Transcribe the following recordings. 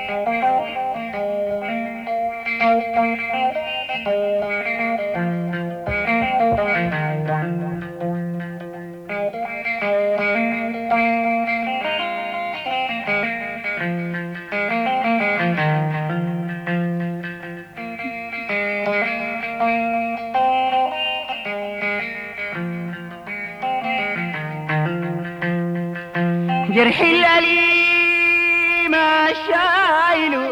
جرحي الأليم شايله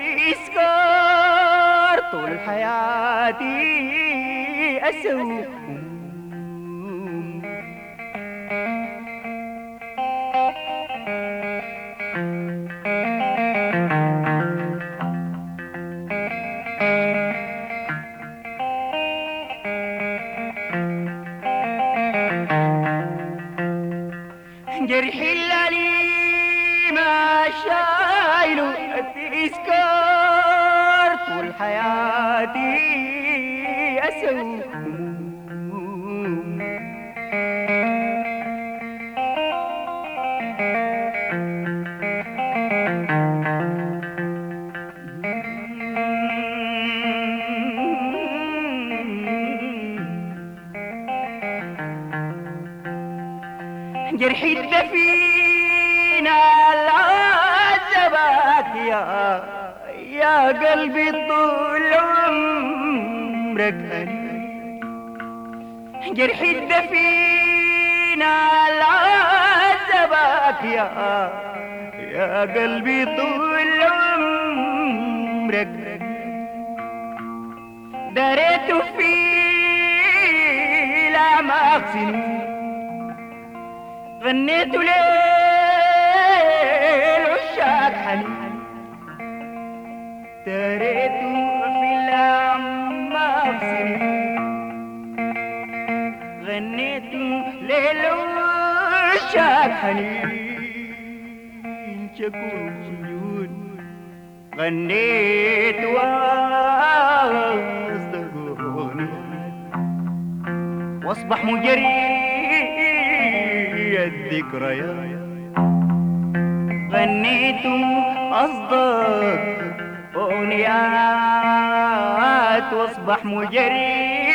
التذكار طول حياتي أسوق. جرحي الأليم شايله التذكار طول حياتي أسوق. جرحي الدفينة العذبك يا قلبي طول عمرك أنين. جرحي الدفينة العذبك يا قلبي طول عمرك دريت في الأعماق سنين غنيت ليل عشاق حنين دريت في الأعماق سنين غنيت ليل عشاق حنين شكون سجون غنيت واصدقوني واصبح مجري الذكريات غنيت أصدق أغنيات واصبح مجري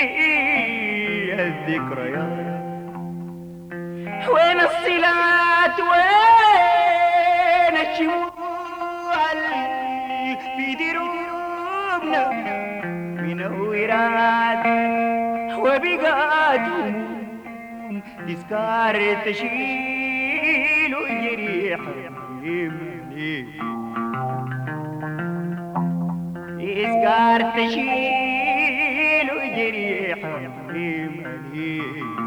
الذكريات. وين الصلات وين الشموع في دروبنا منورات وبقات هموم تذكار تشيل جريح يمني تذكار تشيل جريح يمني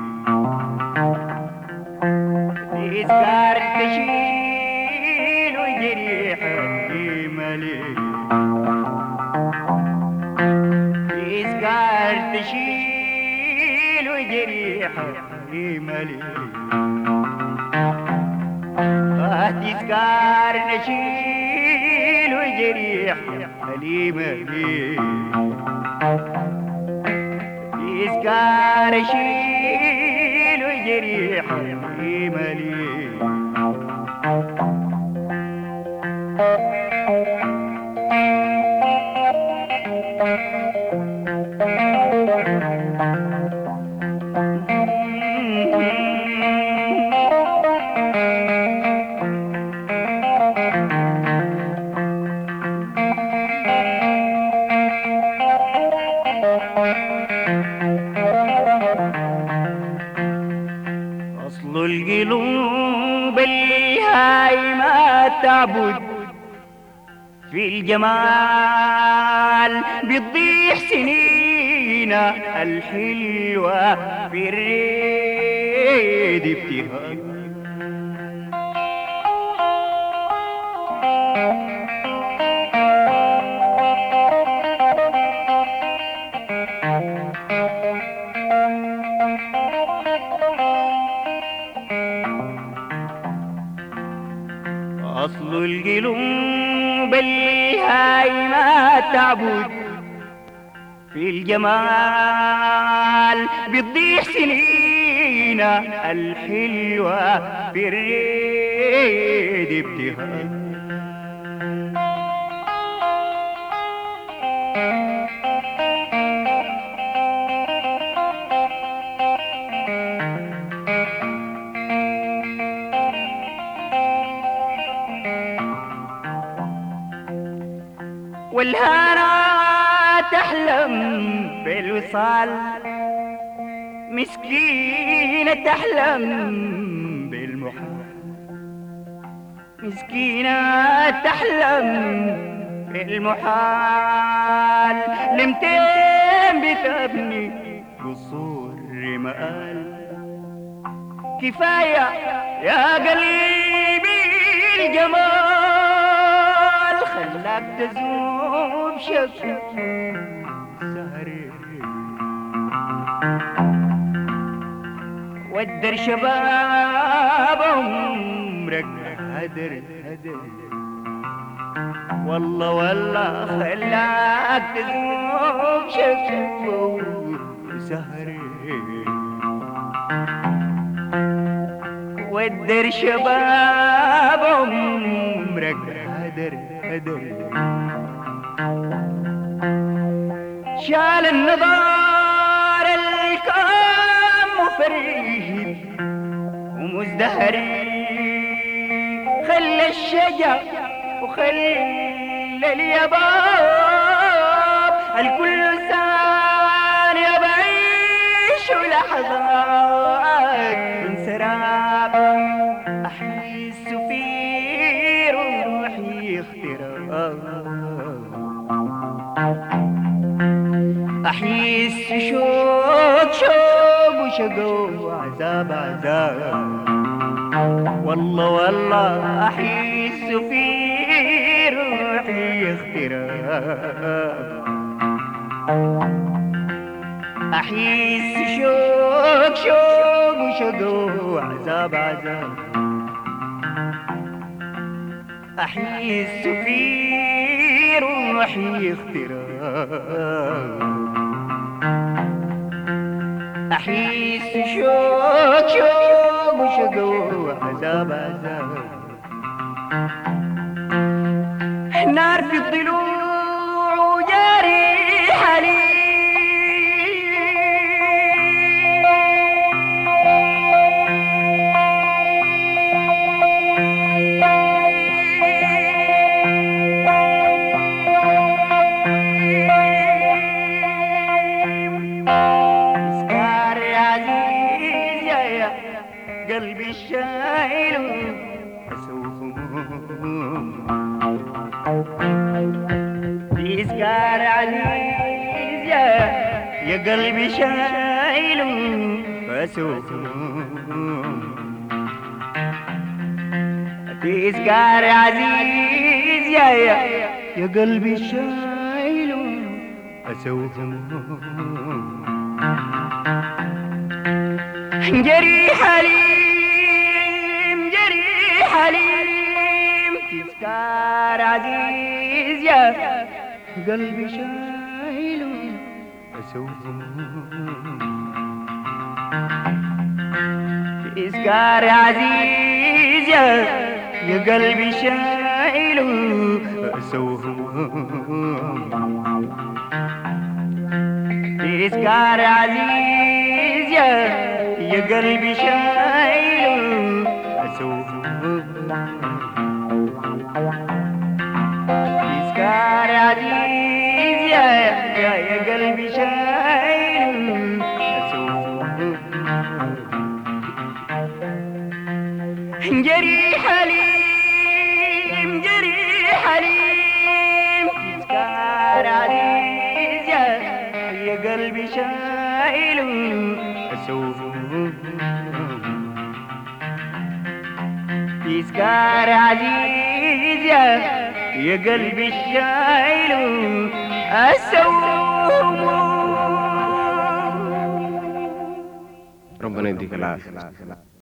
تذكار تشيل جريح يمني تذكار تشيل جريح ملي تذكار نشيل وجريح ملي تذكار نشيل وجريح ملي. أصل القلوب اللي هاي ما تعبد في الجمال بتضيع سنينا الحلوة في الريد ابتهال. أصل القلوب اللي هاي ما تعبد في الجمال بتضيع سنينا الحلوة في الريد ابتهال. والهنا تحلم بالوصال، مسكينة تحلم بالمحال، مسكينة تحلم بالمحال. لمتين بتبني قصور رمال، كفاية يا قلبي الجمال خلاك تذوب شفت سهري، ودر شباب عمرك هدر هدر، والله والله خلاك تذوب شفت سهري، ودر شباب عمرك هدر هدر. شال النضار الكام فريد ومزدهري، خلى الشجر وخلى اليباب، الكل ثانية بعيش لحظات من سراب، أحس في روحي اختراب، أحس شوق شوق وشقوق وعذاب عذاب، والله والله أحس في روحي اختراب، أحس شوق شوق وشقوق وعذاب عذاب، أحس في روحي اختراب، أحس شوق شوق وشقوق وعذاب عذاب. نار في الضلوع وجاري حليب، قلبي الشايل أسوف تذكار عزيز يا قلبي شايل أسوف، تذكار عزيز يا قلبي شايل أسوف، جري حليم جري حليم، تذكار عزيز يا قلبي شايل أسوف، تذكار عزيز يا قلبي شايل أسوف، تذكار عزيز يا قلبي شايل أسوف، تذكار عزيز يا قلبي شايل أسوف، جري حليم جري حليم، تذكار عزيز يا قلبي شايل أسوف، تذكار عزيز يا قلبي شايل أسوف. ربنا يديك العافية.